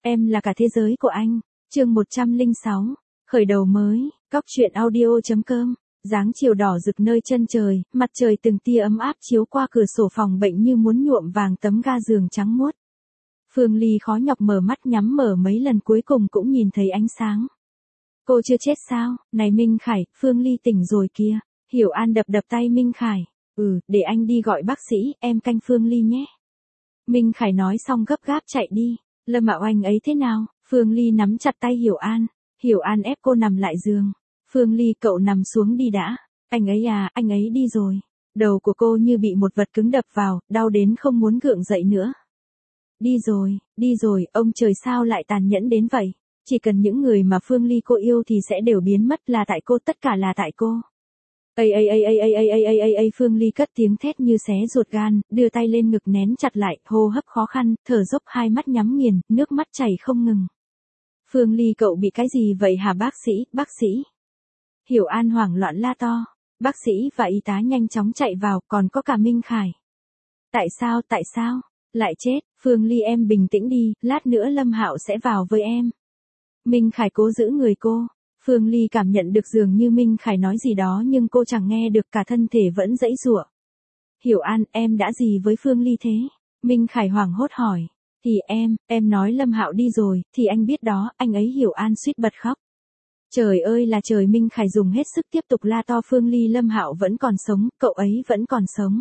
Em là cả thế giới của anh. Chương 106. Khởi đầu mới. Cóc truyện audio.com. Dáng chiều đỏ rực nơi chân trời, mặt trời từng tia ấm áp chiếu qua cửa sổ phòng bệnh như muốn nhuộm vàng tấm ga giường trắng muốt. Phương Ly khó nhọc mở mắt nhắm mở mấy lần cuối cùng cũng nhìn thấy ánh sáng. Cô chưa chết sao? Này Minh Khải, Phương Ly tỉnh rồi kìa. Hiểu An đập đập tay Minh Khải. Để anh đi gọi bác sĩ, em canh Phương Ly nhé. Minh Khải nói xong gấp gáp chạy đi. Lâm Mạo Anh ấy thế nào? Phương Ly nắm chặt tay Hiểu An. Hiểu An ép cô nằm lại giường. Phương Ly cậu nằm xuống đi đã. Anh ấy à, anh ấy đi rồi. Đầu của cô như bị một vật cứng đập vào, đau đến không muốn gượng dậy nữa. Đi rồi, ông trời sao lại tàn nhẫn đến vậy? Chỉ cần những người mà Phương Ly cô yêu thì sẽ đều biến mất, là tại cô, tất cả là tại cô. Phương Ly cất tiếng thét như xé ruột gan, đưa tay lên ngực nén chặt lại, hô hấp khó khăn, thở dốc, hai mắt nhắm nghiền, nước mắt chảy không ngừng. Phương Ly cậu bị cái gì vậy hả bác sĩ? Hiểu An hoảng loạn la to. Bác sĩ và y tá nhanh chóng chạy vào, còn có cả Minh Khải. Tại sao? Lại chết, Phương Ly em bình tĩnh đi, lát nữa Lâm Hạo sẽ vào với em. Minh Khải cố giữ người cô. Phương Ly cảm nhận được dường như Minh Khải nói gì đó nhưng cô chẳng nghe được, cả thân thể vẫn giãy giụa. Hiểu An, em đã gì với Phương Ly thế? Minh Khải hoảng hốt hỏi. Thì em nói Lâm Hạo đi rồi, thì anh biết đó, anh ấy. Hiểu An suýt bật khóc. Trời ơi là trời, Minh Khải dùng hết sức tiếp tục la to. Phương Ly, Lâm Hạo vẫn còn sống, cậu ấy vẫn còn sống.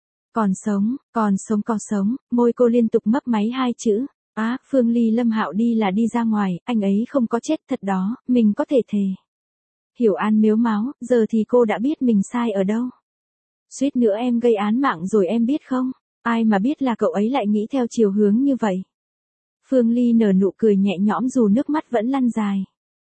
Còn sống, môi cô liên tục mấp máy hai chữ. Phương Ly, Lâm Hạo đi là đi ra ngoài, anh ấy không có chết thật đó, mình có thể thề. Hiểu An mếu máo, giờ thì cô đã biết mình sai ở đâu. Suýt nữa em gây án mạng rồi em biết không? Ai mà biết là cậu ấy lại nghĩ theo chiều hướng như vậy. Phương Ly nở nụ cười nhẹ nhõm dù nước mắt vẫn lăn dài.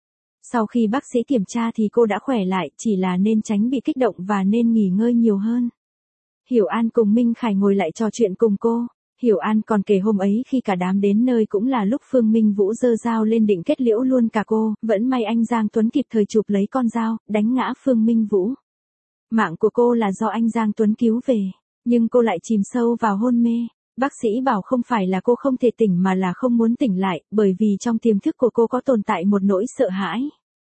Sau khi bác sĩ kiểm tra thì cô đã khỏe lại, chỉ là nên tránh bị kích động và nên nghỉ ngơi nhiều hơn. Hiểu An cùng Minh Khải ngồi lại trò chuyện cùng cô. Hiểu An còn kể hôm ấy khi cả đám đến nơi cũng là lúc Phương Minh Vũ giơ dao lên định kết liễu luôn cả cô, vẫn may anh Giang Tuấn kịp thời chụp lấy con dao, đánh ngã Phương Minh Vũ. Mạng của cô là do anh Giang Tuấn cứu về, nhưng cô lại chìm sâu vào hôn mê. Bác sĩ bảo không phải là cô không thể tỉnh mà là không muốn tỉnh lại, bởi vì trong tiềm thức của cô có tồn tại một nỗi sợ hãi.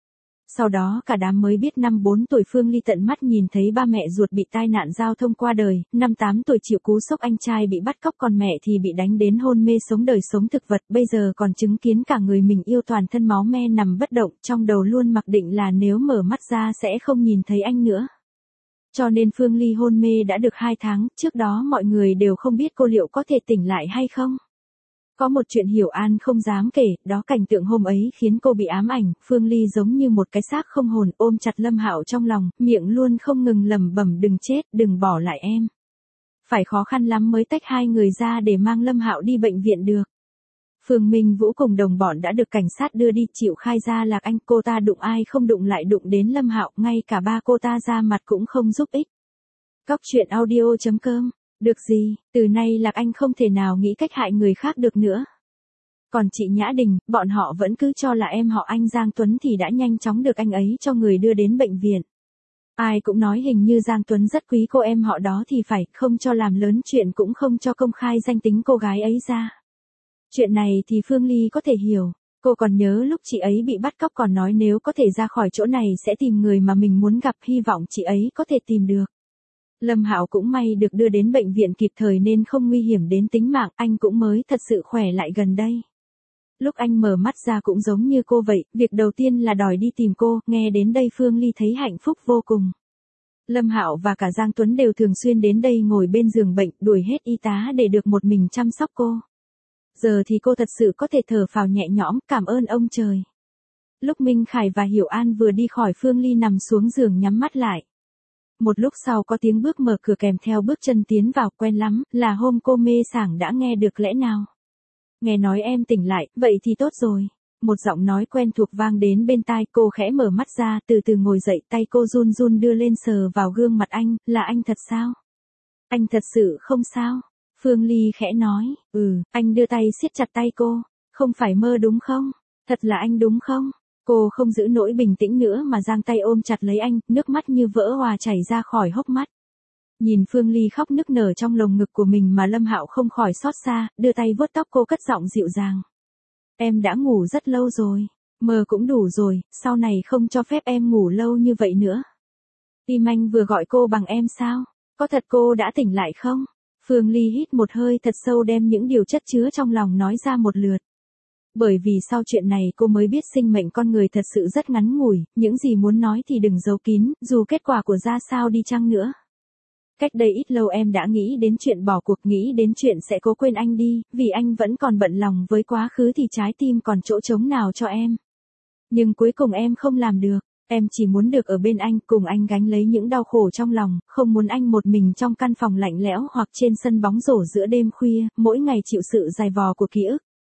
Sau đó cả đám mới biết năm 4 tuổi Phương Ly tận mắt nhìn thấy ba mẹ ruột bị tai nạn giao thông qua đời, năm 8 tuổi chịu cú sốc anh trai bị bắt cóc, còn mẹ thì bị đánh đến hôn mê sống đời sống thực vật, bây giờ còn chứng kiến cả người mình yêu toàn thân máu me nằm bất động, trong đầu luôn mặc định là nếu mở mắt ra sẽ không nhìn thấy anh nữa. Cho nên Phương Ly hôn mê đã được 2 tháng, trước đó mọi người đều không biết cô liệu có thể tỉnh lại hay không. Có một chuyện Hiểu An không dám kể, đó cảnh tượng hôm ấy khiến cô bị ám ảnh. Phương Ly giống như một cái xác không hồn, ôm chặt Lâm Hạo trong lòng, miệng luôn không ngừng lẩm bẩm đừng chết, đừng bỏ lại em. Phải khó khăn lắm mới tách hai người ra để mang Lâm Hạo đi bệnh viện được. Phương Minh Vũ cùng đồng bọn đã được cảnh sát đưa đi, chịu khai ra là anh cô ta đụng ai không đụng lại đụng đến Lâm Hạo, ngay cả ba cô ta ra mặt cũng không giúp ích. Cóc truyện audio.com. Được gì, từ nay Lạc Anh không thể nào nghĩ cách hại người khác được nữa. Còn chị Nhã Đình, bọn họ vẫn cứ cho là em họ anh Giang Tuấn thì đã nhanh chóng được anh ấy cho người đưa đến bệnh viện. Ai cũng nói hình như Giang Tuấn rất quý cô em họ đó thì phải, không cho làm lớn chuyện cũng không cho công khai danh tính cô gái ấy ra. Chuyện này thì Phương Ly có thể hiểu, cô còn nhớ lúc chị ấy bị bắt cóc còn nói nếu có thể ra khỏi chỗ này sẽ tìm người mà mình muốn gặp, hy vọng chị ấy có thể tìm được. Lâm Hạo cũng may được đưa đến bệnh viện kịp thời nên không nguy hiểm đến tính mạng, anh cũng mới thật sự khỏe lại gần đây. Lúc anh mở mắt ra cũng giống như cô vậy, việc đầu tiên là đòi đi tìm cô, nghe đến đây Phương Ly thấy hạnh phúc vô cùng. Lâm Hạo và cả Giang Tuấn đều thường xuyên đến đây ngồi bên giường bệnh, đuổi hết y tá để được một mình chăm sóc cô. Giờ thì cô thật sự có thể thở phào nhẹ nhõm, cảm ơn ông trời. Lúc Minh Khải và Hiểu An vừa đi khỏi, Phương Ly nằm xuống giường nhắm mắt lại. Một lúc sau có tiếng bước mở cửa kèm theo bước chân tiến vào, quen lắm, là hôm cô mê sảng đã nghe được lẽ nào. Nghe nói em tỉnh lại, vậy thì tốt rồi. Một giọng nói quen thuộc vang đến bên tai, cô khẽ mở mắt ra, từ từ ngồi dậy, tay cô run run đưa lên sờ vào gương mặt anh, là anh thật sao? Anh thật sự không sao? Phương Ly khẽ nói, anh đưa tay siết chặt tay cô, không phải mơ đúng không? Thật là anh đúng không? Cô không giữ nổi bình tĩnh nữa mà giang tay ôm chặt lấy anh, nước mắt như vỡ òa chảy ra khỏi hốc mắt. Nhìn Phương Ly khóc nức nở trong lồng ngực của mình mà Lâm Hạo không khỏi xót xa, đưa tay vuốt tóc cô cất giọng dịu dàng. Em đã ngủ rất lâu rồi. Mơ cũng đủ rồi, sau này không cho phép em ngủ lâu như vậy nữa. Tim anh vừa gọi cô bằng em sao? Có thật cô đã tỉnh lại không? Phương Ly hít một hơi thật sâu đem những điều chất chứa trong lòng nói ra một lượt. Bởi vì sau chuyện này cô mới biết sinh mệnh con người thật sự rất ngắn ngủi, những gì muốn nói thì đừng giấu kín, dù kết quả của ra sao đi chăng nữa. Cách đây ít lâu em đã nghĩ đến chuyện bỏ cuộc, nghĩ đến chuyện sẽ cố quên anh đi, vì anh vẫn còn bận lòng với quá khứ thì trái tim còn chỗ trống nào cho em. Nhưng cuối cùng em không làm được, em chỉ muốn được ở bên anh, cùng anh gánh lấy những đau khổ trong lòng, không muốn anh một mình trong căn phòng lạnh lẽo hoặc trên sân bóng rổ giữa đêm khuya, mỗi ngày chịu sự dày vò của ký ức.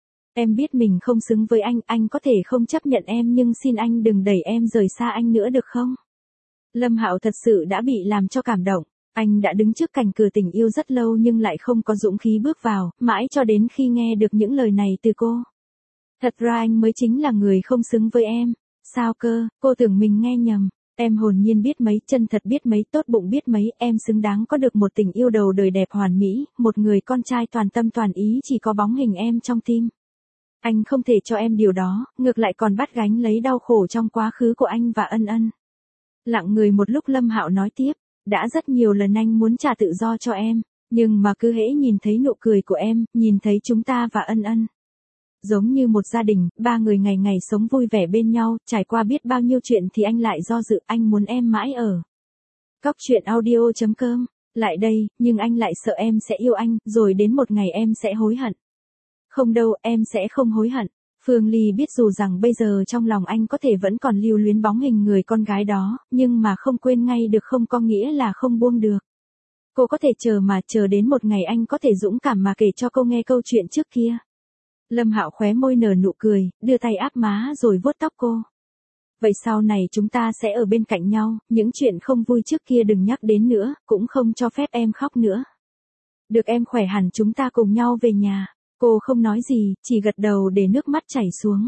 Em biết mình không xứng với anh có thể không chấp nhận em nhưng xin anh đừng đẩy em rời xa anh nữa được không? Lâm Hạo thật sự đã bị làm cho cảm động. Anh đã đứng trước cánh cửa tình yêu rất lâu nhưng lại không có dũng khí bước vào, mãi cho đến khi nghe được những lời này từ cô. Thật ra anh mới chính là người không xứng với em. Sao cơ, cô tưởng mình nghe nhầm. Em hồn nhiên biết mấy, chân thật biết mấy, tốt bụng biết mấy, em xứng đáng có được một tình yêu đầu đời đẹp hoàn mỹ, một người con trai toàn tâm toàn ý chỉ có bóng hình em trong tim. Anh không thể cho em điều đó, ngược lại còn bắt gánh lấy đau khổ trong quá khứ của anh và Ân Ân. Lặng người một lúc Lâm Hạo nói tiếp, đã rất nhiều lần anh muốn trả tự do cho em, nhưng mà cứ hễ nhìn thấy nụ cười của em, nhìn thấy chúng ta và Ân Ân. Giống như một gia đình, ba người ngày ngày sống vui vẻ bên nhau, trải qua biết bao nhiêu chuyện thì anh lại do dự, anh muốn em mãi ở. Cóc truyện audio.com, lại đây, nhưng anh lại sợ em sẽ yêu anh, rồi đến một ngày em sẽ hối hận. Không đâu, em sẽ không hối hận. Phương Ly biết dù rằng bây giờ trong lòng anh có thể vẫn còn lưu luyến bóng hình người con gái đó, nhưng mà không quên ngay được không có nghĩa là không buông được. Cô có thể chờ mà chờ đến một ngày anh có thể dũng cảm mà kể cho cô nghe câu chuyện trước kia. Lâm Hạo khóe môi nở nụ cười, đưa tay áp má rồi vuốt tóc cô. Vậy sau này chúng ta sẽ ở bên cạnh nhau, những chuyện không vui trước kia đừng nhắc đến nữa, cũng không cho phép em khóc nữa. Được em khỏe hẳn chúng ta cùng nhau về nhà. Cô không nói gì, chỉ gật đầu để nước mắt chảy xuống.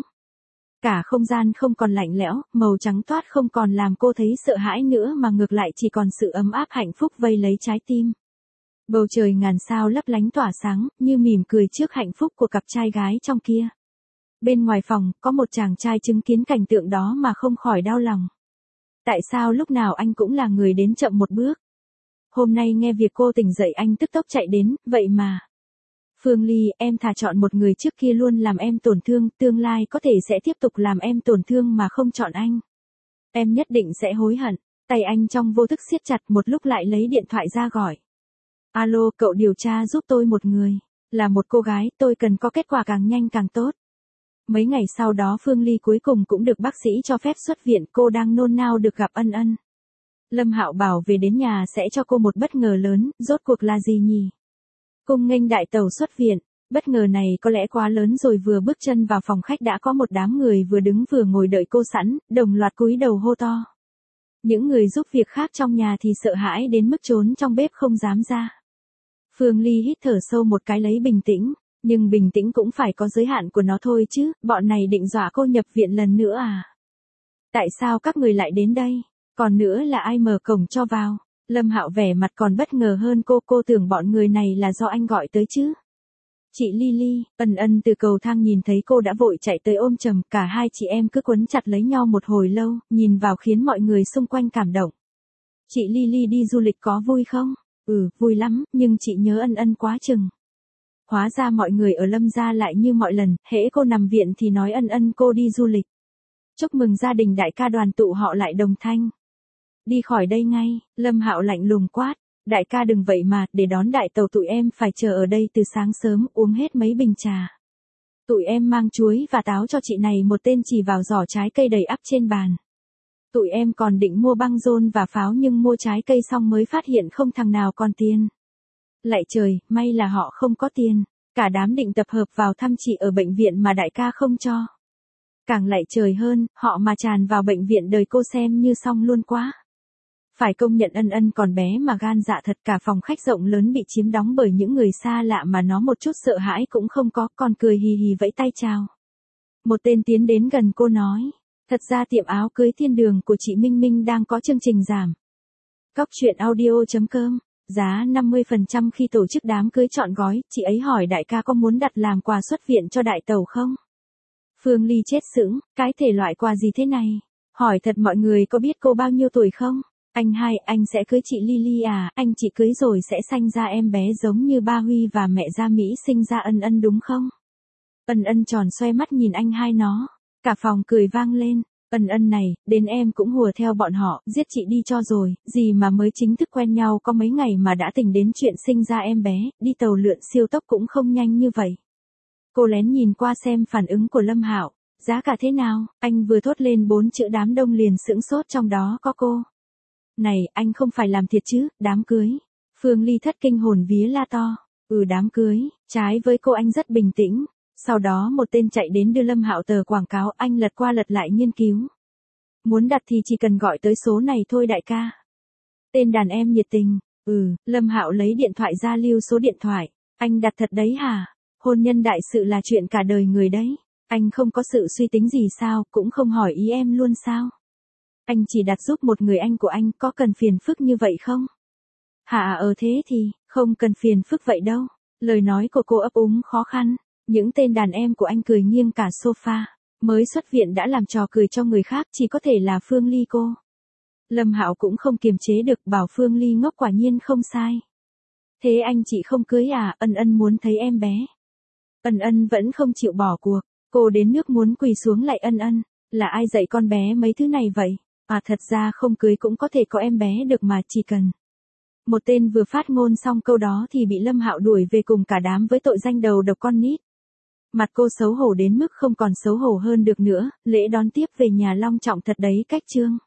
Cả không gian không còn lạnh lẽo, màu trắng toát không còn làm cô thấy sợ hãi nữa mà ngược lại chỉ còn sự ấm áp hạnh phúc vây lấy trái tim. Bầu trời ngàn sao lấp lánh tỏa sáng, như mỉm cười trước hạnh phúc của cặp trai gái trong kia. Bên ngoài phòng, có một chàng trai chứng kiến cảnh tượng đó mà không khỏi đau lòng. Tại sao lúc nào anh cũng là người đến chậm một bước? Hôm nay nghe việc cô tỉnh dậy anh tức tốc chạy đến, vậy mà. Phương Ly, em thà chọn một người trước kia luôn làm em tổn thương, tương lai có thể sẽ tiếp tục làm em tổn thương mà không chọn anh. Em nhất định sẽ hối hận. Tay anh trong vô thức siết chặt, một lúc lại lấy điện thoại ra gọi. Alo, cậu điều tra giúp tôi một người. Là một cô gái, tôi cần có kết quả càng nhanh càng tốt. Mấy ngày sau đó Phương Ly cuối cùng cũng được bác sĩ cho phép xuất viện, cô đang nôn nao được gặp Ân Ân. Lâm Hạo bảo về đến nhà sẽ cho cô một bất ngờ lớn, rốt cuộc là gì nhỉ? Cung nghênh đại tẩu xuất viện, bất ngờ này có lẽ quá lớn rồi, vừa bước chân vào phòng khách đã có một đám người vừa đứng vừa ngồi đợi cô sẵn, đồng loạt cúi đầu hô to. Những người giúp việc khác trong nhà thì sợ hãi đến mức trốn trong bếp không dám ra. Phương Ly hít thở sâu một cái lấy bình tĩnh, nhưng bình tĩnh cũng phải có giới hạn của nó thôi chứ, bọn này định dọa cô nhập viện lần nữa à? Tại sao các người lại đến đây? Còn nữa là ai mở cổng cho vào? Lâm Hạo vẻ mặt còn bất ngờ hơn cô tưởng bọn người này là do anh gọi tới chứ. Chị Lily, Ân Ân từ cầu thang nhìn thấy cô đã vội chạy tới ôm chầm, cả hai chị em cứ quấn chặt lấy nhau một hồi lâu, nhìn vào khiến mọi người xung quanh cảm động. Chị Lily đi du lịch có vui không? Vui lắm, nhưng chị nhớ Ân Ân quá chừng. Hóa ra mọi người ở Lâm gia lại như mọi lần, hễ cô nằm viện thì nói Ân Ân cô đi du lịch. Chúc mừng gia đình đại ca đoàn tụ họ lại đồng thanh. Đi khỏi đây ngay, Lâm Hạo lạnh lùng quát. Đại ca đừng vậy mà, để đón đại tàu tụi em phải chờ ở đây từ sáng sớm, uống hết mấy bình trà. Tụi em mang chuối và táo cho chị này, một tên chỉ vào giỏ trái cây đầy ắp trên bàn. Tụi em còn định mua băng rôn và pháo nhưng mua trái cây xong mới phát hiện không thằng nào còn tiền. Lạy trời, may là họ không có tiền. Cả đám định tập hợp vào thăm chị ở bệnh viện mà đại ca không cho. Càng lạy trời hơn, họ mà tràn vào bệnh viện đời cô xem như xong luôn quá. Phải công nhận Ân Ân còn bé mà gan dạ thật, cả phòng khách rộng lớn bị chiếm đóng bởi những người xa lạ mà nó một chút sợ hãi cũng không có, còn cười hì hì vẫy tay chào. Một tên tiến đến gần cô nói, thật ra tiệm áo cưới thiên đường của chị Minh Minh đang có chương trình giảm. Cóc truyện audio.com, giá 50% khi tổ chức đám cưới trọn gói, chị ấy hỏi đại ca có muốn đặt làm quà xuất viện cho đại tẩu không? Phương Ly chết sững, cái thể loại quà gì thế này? Hỏi thật mọi người có biết cô bao nhiêu tuổi không? Anh hai, anh sẽ cưới chị Lily à? Anh chị cưới rồi sẽ sanh ra em bé giống như ba Huy và mẹ Gia Mỹ sinh ra Ân Ân đúng không? Ân Ân tròn xoe mắt nhìn anh hai nó. Cả phòng cười vang lên. Ân Ân này, đến em cũng hùa theo bọn họ, giết chị đi cho rồi, gì mà mới chính thức quen nhau có mấy ngày mà đã tính đến chuyện sinh ra em bé, đi tàu lượn siêu tốc cũng không nhanh như vậy. Cô lén nhìn qua xem phản ứng của Lâm Hạo, giá cả thế nào, anh vừa thốt lên 4 chữ đám đông liền sững sốt trong đó có cô. Này, anh không phải làm thiệt chứ, đám cưới. Phương Ly thất kinh hồn vía la to, đám cưới, trái với cô anh rất bình tĩnh. Sau đó một tên chạy đến đưa Lâm Hạo tờ quảng cáo, anh lật qua lật lại nghiên cứu. Muốn đặt thì chỉ cần gọi tới số này thôi đại ca. Tên đàn em nhiệt tình, Lâm Hạo lấy điện thoại ra lưu số điện thoại. Anh đặt thật đấy hả? Hôn nhân đại sự là chuyện cả đời người đấy. Anh không có sự suy tính gì sao, cũng không hỏi ý em luôn sao? Anh chỉ đặt giúp một người anh của anh, có cần phiền phức như vậy không? Hả thế thì, không cần phiền phức vậy đâu. Lời nói của cô ấp úng khó khăn. Những tên đàn em của anh cười nghiêng cả sofa. Mới xuất viện đã làm trò cười cho người khác, chỉ có thể là Phương Ly cô. Lâm Hạo cũng không kiềm chế được, bảo Phương Ly ngốc quả nhiên không sai. Thế anh chị không cưới à? Ân Ân muốn thấy em bé. Ân Ân vẫn không chịu bỏ cuộc. Cô đến nước muốn quỳ xuống lại Ân Ân. Là ai dạy con bé mấy thứ này vậy? Thật ra không cưới cũng có thể có em bé được mà, chỉ cần. Một tên vừa phát ngôn xong câu đó thì bị Lâm Hạo đuổi về cùng cả đám với tội danh đầu độc con nít. Mặt cô xấu hổ đến mức không còn xấu hổ hơn được nữa, lễ đón tiếp về nhà long trọng thật đấy cách trương.